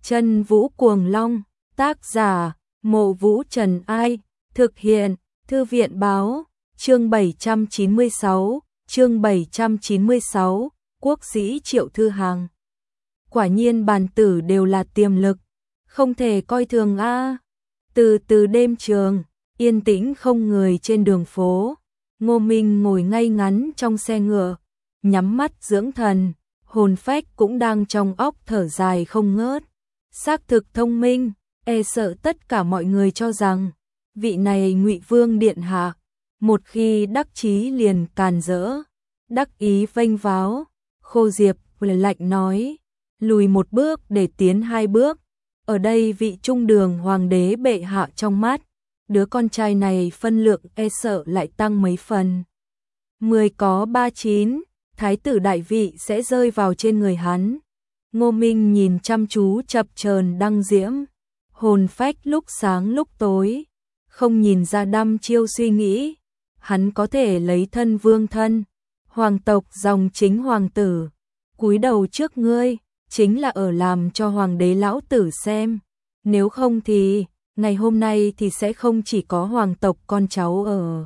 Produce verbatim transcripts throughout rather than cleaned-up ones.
Chân Vũ Cuồng Long, tác giả, Mộ Vũ Trần Ai, thực hiện, Thư viện Báo, chương bảy trăm chín mươi sáu, chương bảy trăm chín mươi sáu, quốc sĩ Triệu Thư Hằng. Quả nhiên bàn tử đều là tiềm lực, không thể coi thường a. Từ từ đêm trường, yên tĩnh không người trên đường phố, Ngô Minh ngồi ngay ngắn trong xe ngựa, nhắm mắt dưỡng thần, hồn phách cũng đang trong óc thở dài không ngớt. Xác thực thông minh, e sợ tất cả mọi người cho rằng vị này Ngụy Vương điện hạ, một khi đắc chí liền càn rỡ, đắc ý vênh váo. Khô Diệp lạnh nói, lùi một bước để tiến hai bước. Ở đây vị trung đường hoàng đế bệ hạ trong mắt, đứa con trai này phân lượng e sợ lại tăng mấy phần. Mười có ba chín, thái tử đại vị sẽ rơi vào trên người hắn. Ngô Minh nhìn chăm chú chập chờn đăng diễm, hồn phách lúc sáng lúc tối, không nhìn ra đăm chiêu suy nghĩ. Hắn có thể lấy thân vương thân, hoàng tộc dòng chính hoàng tử, cúi đầu trước ngươi, chính là ở làm cho hoàng đế lão tử xem. Nếu không thì, ngày hôm nay thì sẽ không chỉ có hoàng tộc con cháu ở,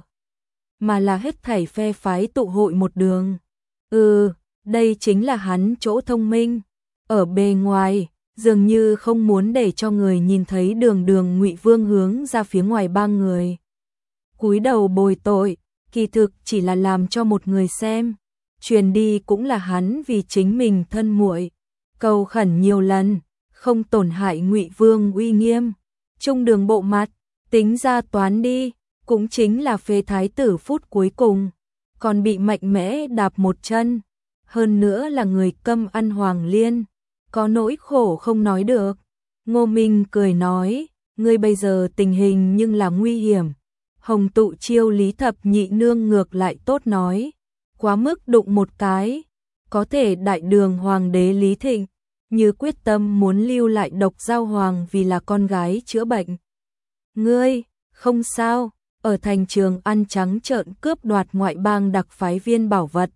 mà là hết thảy phe phái tụ hội một đường. Ừ, đây chính là hắn chỗ thông minh. Ở bề ngoài, dường như không muốn để cho người nhìn thấy đường đường Ngụy Vương hướng ra phía ngoài ba người cúi đầu bồi tội, kỳ thực chỉ là làm cho một người xem. Truyền đi cũng là hắn vì chính mình thân muội, cầu khẩn nhiều lần, không tổn hại Ngụy Vương uy nghiêm. Trung đường bộ mặt, tính ra toán đi, cũng chính là phế thái tử phút cuối cùng, còn bị mạnh mẽ đạp một chân, hơn nữa là người câm ăn hoàng liên, có nỗi khổ không nói được. Ngô Minh cười nói, ngươi bây giờ tình hình nhưng là nguy hiểm. Hồng tụ chiêu Lý Thập Nhị Nương ngược lại tốt nói, quá mức đụng một cái, có thể đại đường hoàng đế Lý Thịnh như quyết tâm muốn lưu lại độc giao hoàng vì là con gái chữa bệnh. Ngươi, không sao, ở thành trường ăn trắng trợn cướp đoạt ngoại bang đặc phái viên bảo vật.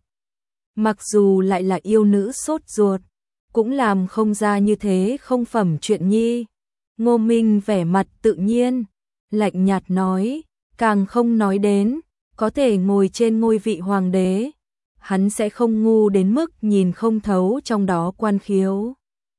Mặc dù lại là yêu nữ sốt ruột, cũng làm không ra như thế không phẩm chuyện nhi. Ngô Minh vẻ mặt tự nhiên, lạnh nhạt nói, càng không nói đến, có thể ngồi trên ngôi vị hoàng đế, hắn sẽ không ngu đến mức nhìn không thấu trong đó quan khiếu.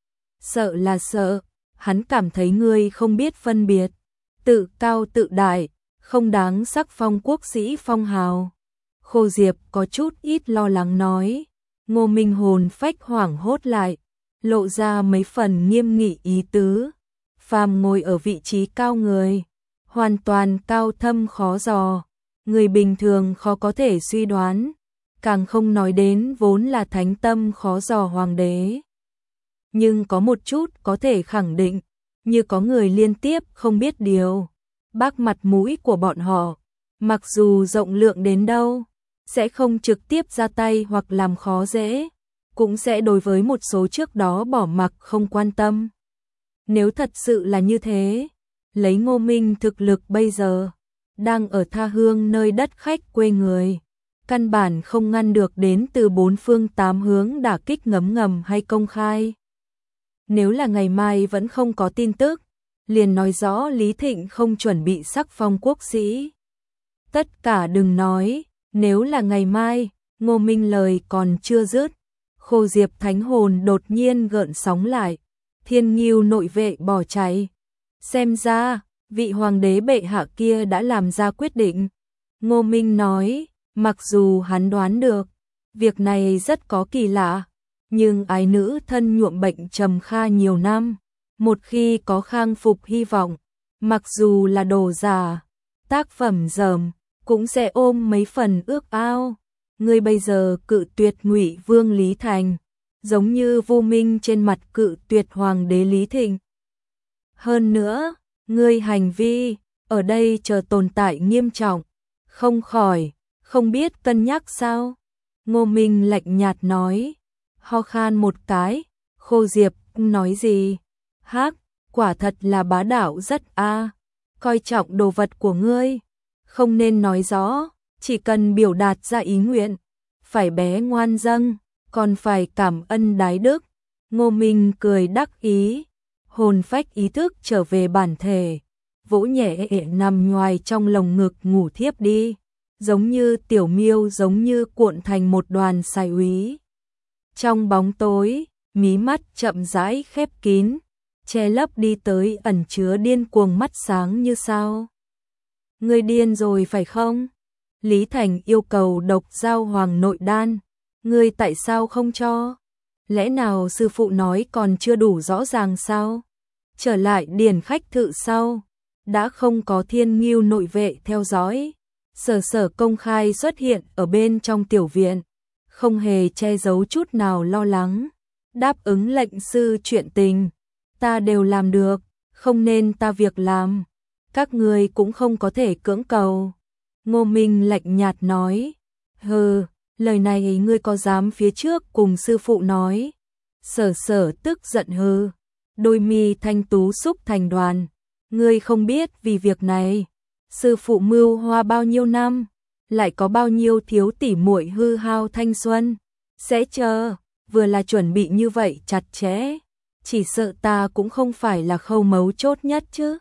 Sợ là sợ, hắn cảm thấy ngươi không biết phân biệt, tự cao tự đại, không đáng sắc phong quốc sĩ phong hào. Khô Diệp có chút ít lo lắng nói. Ngô Minh hồn phách hoảng hốt lại, lộ ra mấy phần nghiêm nghị ý tứ. Phàm ngồi ở vị trí cao người, hoàn toàn cao thâm khó dò, người bình thường khó có thể suy đoán, càng không nói đến vốn là thánh tâm khó dò hoàng đế. Nhưng có một chút có thể khẳng định, như có người liên tiếp không biết điều, bác mặt mũi của bọn họ, mặc dù rộng lượng đến đâu, sẽ không trực tiếp ra tay hoặc làm khó dễ, cũng sẽ đối với một số trước đó bỏ mặc không quan tâm. Nếu thật sự là như thế, lấy Ngô Minh thực lực bây giờ, đang ở tha hương nơi đất khách quê người, căn bản không ngăn được đến từ bốn phương tám hướng đả kích ngấm ngầm hay công khai. Nếu là ngày mai vẫn không có tin tức, liền nói rõ Lý Thịnh không chuẩn bị sắc phong quốc sĩ. Tất cả đừng nói, nếu là ngày mai, Ngô Minh lời còn chưa dứt, Khô Diệp thánh hồn đột nhiên gợn sóng lại, Thiên Ngưu nội vệ bỏ chạy. Xem ra, vị hoàng đế bệ hạ kia đã làm ra quyết định. Ngô Minh nói, mặc dù hắn đoán được, việc này rất có kỳ lạ, nhưng ái nữ thân nhuộm bệnh trầm kha nhiều năm, một khi có khang phục hy vọng, mặc dù là đồ giả, tác phẩm dởm, cũng sẽ ôm mấy phần ước ao. Ngươi bây giờ cự tuyệt Ngụy Vương Lý Thành, giống như vô minh trên mặt cự tuyệt hoàng đế Lý Thịnh. Hơn nữa, ngươi hành vi, ở đây chờ tồn tại nghiêm trọng, không khỏi, không biết cân nhắc sao? Ngô Minh lạnh nhạt nói, ho khan một cái. Khô Diệp nói gì? Hắc, quả thật là bá đạo rất a, coi trọng đồ vật của ngươi, không nên nói rõ, chỉ cần biểu đạt ra ý nguyện, phải bé ngoan dâng, còn phải cảm ân đái đức. Ngô Minh cười đắc ý, hồn phách ý thức trở về bản thể, vỗ nhẹ nằm nhoài trong lồng ngực ngủ thiếp đi, giống như tiểu miêu giống như cuộn thành một đoàn xài úy. Trong bóng tối, mí mắt chậm rãi khép kín, che lấp đi tới ẩn chứa điên cuồng mắt sáng như sao. Ngươi điên rồi phải không? Lý Thành yêu cầu độc giao hoàng nội đan, ngươi tại sao không cho? Lẽ nào sư phụ nói còn chưa đủ rõ ràng sao? Trở lại điển khách thự sau, đã không có Thiên Ngưu nội vệ theo dõi. Sở Sở công khai xuất hiện ở bên trong tiểu viện, không hề che giấu chút nào lo lắng. Đáp ứng lệnh sư chuyện tình, ta đều làm được, không nên ta việc làm, các ngươi cũng không có thể cưỡng cầu. Ngô Minh lạnh nhạt nói, hừ, lời này ngươi có dám phía trước cùng sư phụ nói? Sở Sở tức giận hừ, đôi mi thanh tú xúc thành đoàn, ngươi không biết vì việc này, sư phụ mưu hoa bao nhiêu năm, lại có bao nhiêu thiếu tỷ muội hư hao thanh xuân, sẽ chờ, vừa là chuẩn bị như vậy chặt chẽ, chỉ sợ ta cũng không phải là khâu mấu chốt nhất chứ.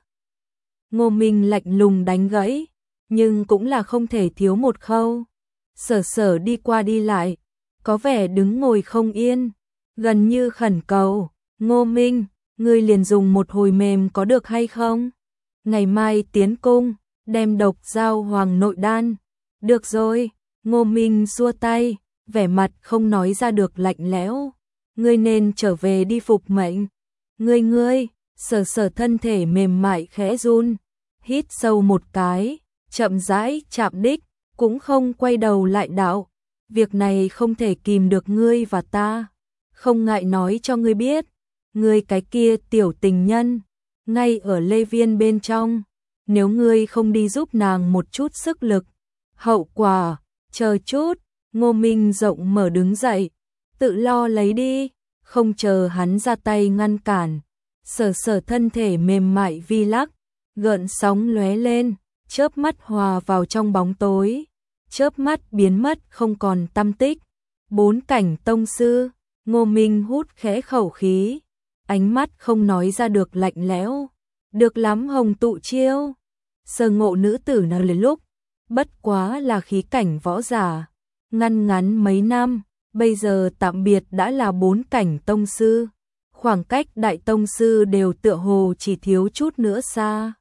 Ngô Minh lạnh lùng đánh gãy, nhưng cũng là không thể thiếu một khâu. Sở Sở đi qua đi lại, có vẻ đứng ngồi không yên, gần như khẩn cầu, Ngô Minh, ngươi liền dùng một hồi mềm có được hay không? Ngày mai tiến cung, đem độc giao hoàng nội đan. Được rồi, Ngô Minh xua tay, vẻ mặt không nói ra được lạnh lẽo. Ngươi nên trở về đi phục mệnh. Ngươi ngươi, Sở Sở thân thể mềm mại khẽ run, hít sâu một cái, chậm rãi chạm đích, cũng không quay đầu lại đạo. Việc này không thể kìm được ngươi và ta, không ngại nói cho ngươi biết, ngươi cái kia tiểu tình nhân, ngay ở Lê Viên bên trong, nếu ngươi không đi giúp nàng một chút sức lực, hậu quả, chờ chút. Ngô Minh rộng mở đứng dậy, tự lo lấy đi, không chờ hắn ra tay ngăn cản. Sở Sở thân thể mềm mại vi lắc, gợn sóng lóe lên, chớp mắt hòa vào trong bóng tối, chớp mắt biến mất không còn tăm tích. Bốn cảnh tông sư, Ngô Minh hút khẽ khẩu khí, ánh mắt không nói ra được lạnh lẽo. Được lắm Hồng Tụ chiêu. Sơ ngộ nữ tử nào lên lúc, bất quá là khí cảnh võ giả, ngăn ngắn mấy năm, bây giờ tạm biệt đã là bốn cảnh tông sư. Khoảng cách đại tông sư đều tựa hồ chỉ thiếu chút nữa xa.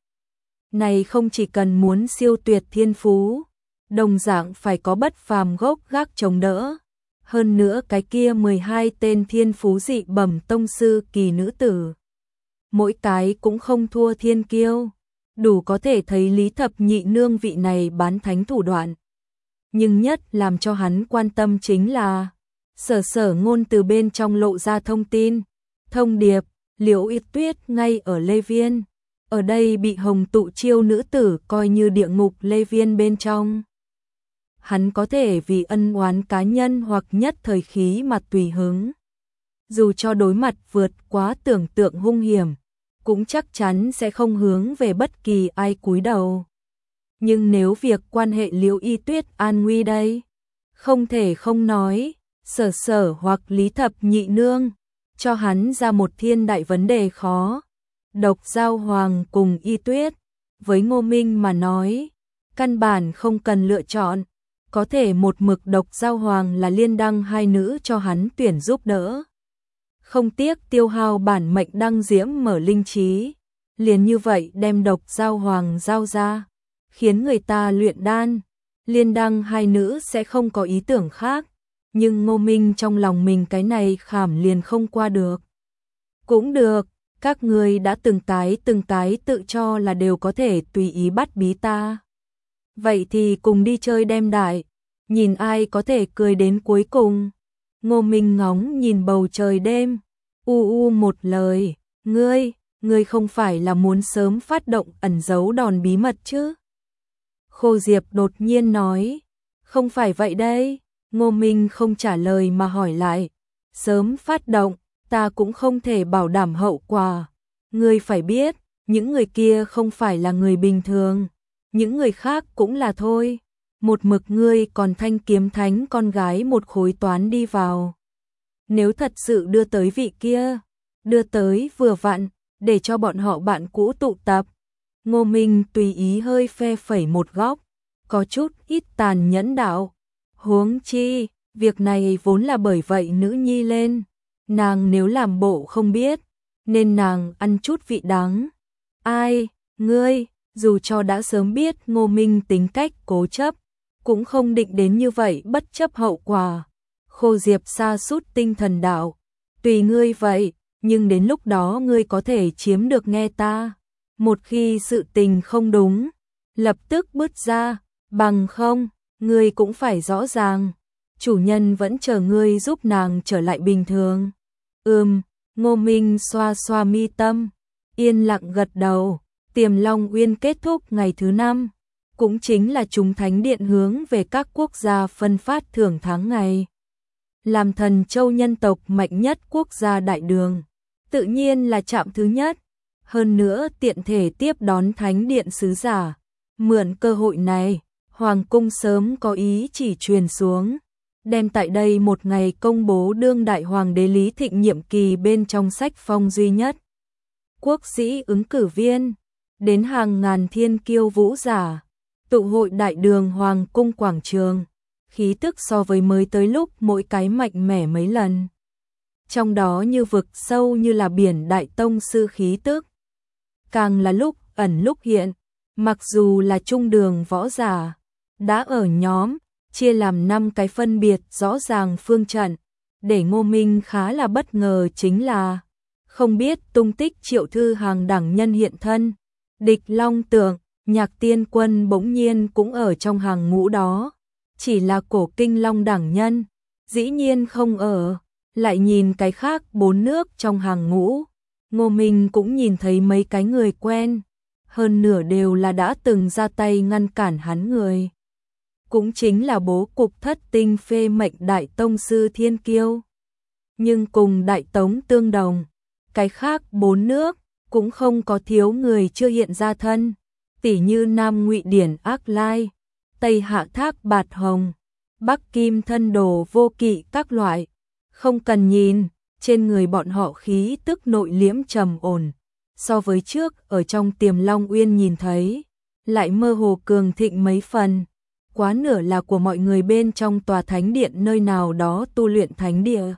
Này không chỉ cần muốn siêu tuyệt thiên phú, đồng dạng phải có bất phàm gốc gác chống đỡ. Hơn nữa cái kia mười hai tên thiên phú dị bẩm tông sư kỳ nữ tử, mỗi cái cũng không thua thiên kiêu, đủ có thể thấy Lý Thập Nhị nương vị này bán thánh thủ đoạn. Nhưng nhất làm cho hắn quan tâm chính là Sở Sở ngôn từ bên trong lộ ra thông tin, thông điệp, Liễu Y Tuyết ngay ở Lê Viên, ở đây bị Hồng Tụ chiêu nữ tử coi như địa ngục Lê Viên bên trong. Hắn có thể vì ân oán cá nhân hoặc nhất thời khí mà tùy hứng. Dù cho đối mặt vượt quá tưởng tượng hung hiểm, cũng chắc chắn sẽ không hướng về bất kỳ ai cúi đầu. Nhưng nếu việc quan hệ Liễu Y Tuyết an nguy đây, không thể không nói, Sở Sở hoặc Lý Thập Nhị nương, cho hắn ra một thiên đại vấn đề khó. Độc giao hoàng cùng Y Tuyết, với Ngô Minh mà nói, căn bản không cần lựa chọn, có thể một mực độc giao hoàng là liên đăng hai nữ cho hắn tuyển giúp đỡ. Không tiếc tiêu hao bản mệnh đăng diễm mở linh trí, liền như vậy đem độc giao hoàng giao ra, khiến người ta luyện đan. Liên đăng hai nữ sẽ không có ý tưởng khác, nhưng Ngô Minh trong lòng mình cái này khảm liền không qua được. Cũng được, các người đã từng cái từng cái tự cho là đều có thể tùy ý bắt bí ta. Vậy thì cùng đi chơi đem đại, nhìn ai có thể cười đến cuối cùng. Ngô Minh ngóng nhìn bầu trời đêm, u u một lời, ngươi, ngươi không phải là muốn sớm phát động ẩn giấu đòn bí mật chứ? Khô Diệp đột nhiên nói, không phải vậy đây. Ngô Minh không trả lời mà hỏi lại, sớm phát động, ta cũng không thể bảo đảm hậu quả. Ngươi phải biết, những người kia không phải là người bình thường, những người khác cũng là thôi. Một mực ngươi còn thanh kiếm thánh con gái một khối toán đi vào. Nếu thật sự đưa tới vị kia, đưa tới vừa vặn, để cho bọn họ bạn cũ tụ tập. Ngô Minh tùy ý hơi phe phẩy một góc, có chút ít tàn nhẫn đạo. Huống chi, việc này vốn là bởi vậy nữ nhi lên. Nàng nếu làm bộ không biết, nên nàng ăn chút vị đắng. Ai, ngươi, dù cho đã sớm biết Ngô Minh tính cách cố chấp, cũng không định đến như vậy bất chấp hậu quả. Khô Diệp sa sút tinh thần đạo. Tùy ngươi vậy, nhưng đến lúc đó ngươi có thể chiếm được nghe ta. Một khi sự tình không đúng, lập tức bứt ra, bằng không, ngươi cũng phải rõ ràng. Chủ nhân vẫn chờ ngươi giúp nàng trở lại bình thường. Ừm, Ngô Minh xoa xoa mi tâm, yên lặng gật đầu. Tiềm Long Uyên kết thúc ngày thứ năm, cũng chính là chúng thánh điện hướng về các quốc gia phân phát thưởng tháng ngày. Làm Thần Châu nhân tộc mạnh nhất quốc gia đại đường, tự nhiên là chạm thứ nhất. Hơn nữa tiện thể tiếp đón thánh điện sứ giả. Mượn cơ hội này, Hoàng cung sớm có ý chỉ truyền xuống, đem tại đây một ngày công bố đương đại hoàng đế Lý Thịnh nhiệm kỳ bên trong sách phong duy nhất. Quốc sĩ ứng cử viên, đến hàng ngàn thiên kiêu vũ giả, tụ hội đại đường Hoàng cung quảng trường, khí tức so với mới tới lúc mỗi cái mạnh mẽ mấy lần. Trong đó như vực sâu như là biển đại tông sư khí tức. Càng là lúc ẩn lúc hiện, mặc dù là trung đường võ giả, đã ở nhóm, chia làm năm cái phân biệt rõ ràng phương trận. Để Ngô Minh khá là bất ngờ chính là, không biết tung tích Triệu Thư hàng đẳng nhân hiện thân. Địch Long Tượng, Nhạc Tiên Quân bỗng nhiên cũng ở trong hàng ngũ đó. Chỉ là Cổ Kinh Long đẳng nhân, dĩ nhiên không ở. Lại nhìn cái khác bốn nước trong hàng ngũ, Ngô Minh cũng nhìn thấy mấy cái người quen, hơn nửa đều là đã từng ra tay ngăn cản hắn người. Cũng chính là bố cục thất tinh phê mệnh đại tông sư thiên kiêu. Nhưng cùng đại tống tương đồng, cái khác bốn nước cũng không có thiếu người chưa hiện ra thân, tỉ như Nam Ngụy Điển Ác Lai, Tây Hạ Thác Bạt Hồng, Bắc Kim Thân Đồ Vô Kỵ các loại. Không cần nhìn, trên người bọn họ khí tức nội liễm trầm ổn, so với trước ở trong Tiềm Long Uyên nhìn thấy, lại mơ hồ cường thịnh mấy phần. Quá nửa là của mọi người bên trong tòa thánh điện nơi nào đó tu luyện thánh địa.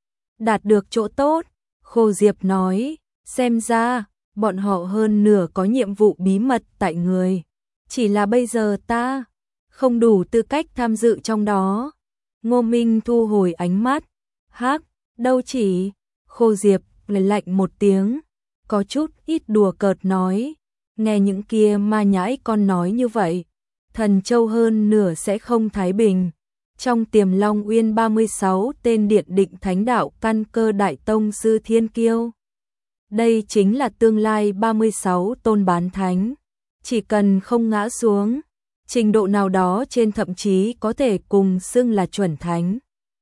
Đạt được chỗ tốt, Khô Diệp nói, xem ra, bọn họ hơn nửa có nhiệm vụ bí mật tại người. Chỉ là bây giờ ta không đủ tư cách tham dự trong đó. Ngô Minh thu hồi ánh mắt. Hắc, đâu chỉ. Khô Diệp lời lạnh một tiếng, có chút ít đùa cợt nói, nghe những kia ma nhãi con nói như vậy, Thần Châu hơn nửa sẽ không thái bình. Trong Tiềm Long Uyên ba mươi sáu tên điện định thánh đạo căn cơ đại tông sư thiên kiêu. Đây chính là tương lai ba mươi sáu tôn bán thánh. Chỉ cần không ngã xuống, trình độ nào đó trên thậm chí có thể cùng xưng là chuẩn thánh.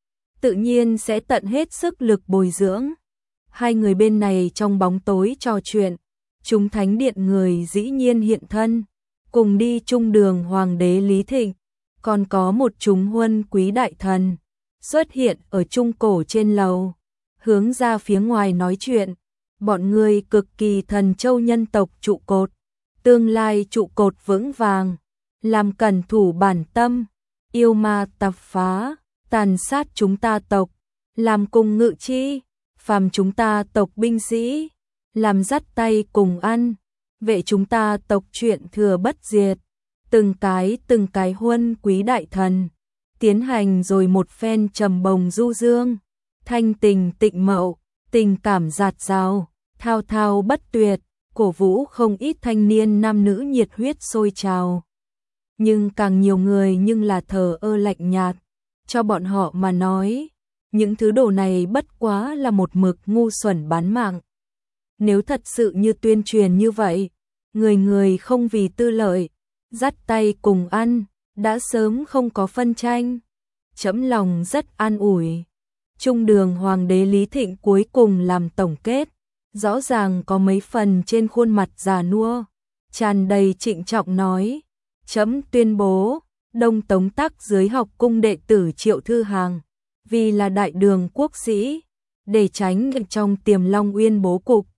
Tự nhiên sẽ tận hết sức lực bồi dưỡng. Hai người bên này trong bóng tối trò chuyện, chúng thánh điện người dĩ nhiên hiện thân, cùng đi chung đường Hoàng đế Lý Thịnh, còn có một chúng huân quý đại thần, xuất hiện ở trung cổ trên lầu, hướng ra phía ngoài nói chuyện, bọn người cực kỳ Thần Châu nhân tộc trụ cột, tương lai trụ cột vững vàng, làm cẩn thủ bản tâm, yêu ma tạp phá, tàn sát chúng ta tộc, làm cùng ngự chi, phàm chúng ta tộc binh sĩ, làm dắt tay cùng ăn, vệ chúng ta tộc chuyện thừa bất diệt. Từng cái từng cái huân quý đại thần, tiến hành rồi một phen trầm bồng du dương, thanh tình tịnh mậu, tình cảm dạt dào, thao thao bất tuyệt, cổ vũ không ít thanh niên nam nữ nhiệt huyết sôi trào. Nhưng càng nhiều người nhưng là thờ ơ lạnh nhạt, cho bọn họ mà nói, những thứ đồ này bất quá là một mực ngu xuẩn bán mạng. Nếu thật sự như tuyên truyền như vậy, người người không vì tư lợi, dắt tay cùng ăn, đã sớm không có phân tranh. Chấm lòng rất an ủi. Trung đường Hoàng đế Lý Thịnh cuối cùng làm tổng kết, rõ ràng có mấy phần trên khuôn mặt già nua, tràn đầy trịnh trọng nói, chấm tuyên bố, Đông Tống Tắc dưới học cung đệ tử Triệu Thư Hàng, vì là đại đường quốc sĩ, để tránh trong Tiềm Long Uyên bố cục,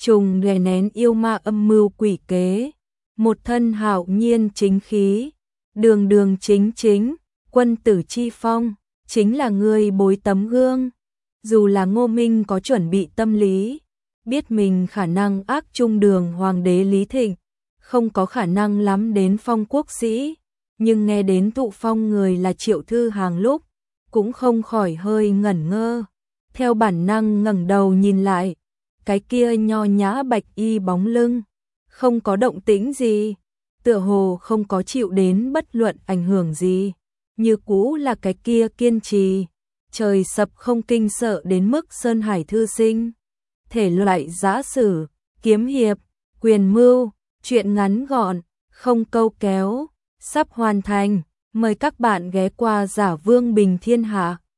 trùng đè nén yêu ma âm mưu quỷ kế, một thân hạo nhiên chính khí, đường đường chính chính, quân tử chi phong, chính là người bối tấm gương. Dù là Ngô Minh có chuẩn bị tâm lý, biết mình khả năng ác trung đường hoàng đế Lý Thịnh, không có khả năng lắm đến phong quốc sĩ, nhưng nghe đến thụ phong người là Triệu Thư Hàng lúc, cũng không khỏi hơi ngẩn ngơ. Theo bản năng ngẩng đầu nhìn lại, cái kia nho nhã bạch y bóng lưng, không có động tĩnh gì, tựa hồ không có chịu đến bất luận ảnh hưởng gì, như cũ là cái kia kiên trì, trời sập không kinh sợ đến mức Sơn Hải thư sinh. Thể loại giã sử, kiếm hiệp, quyền mưu, truyện ngắn gọn, không câu kéo, sắp hoàn thành, mời các bạn ghé qua Giả Vương Bình Thiên Hạ.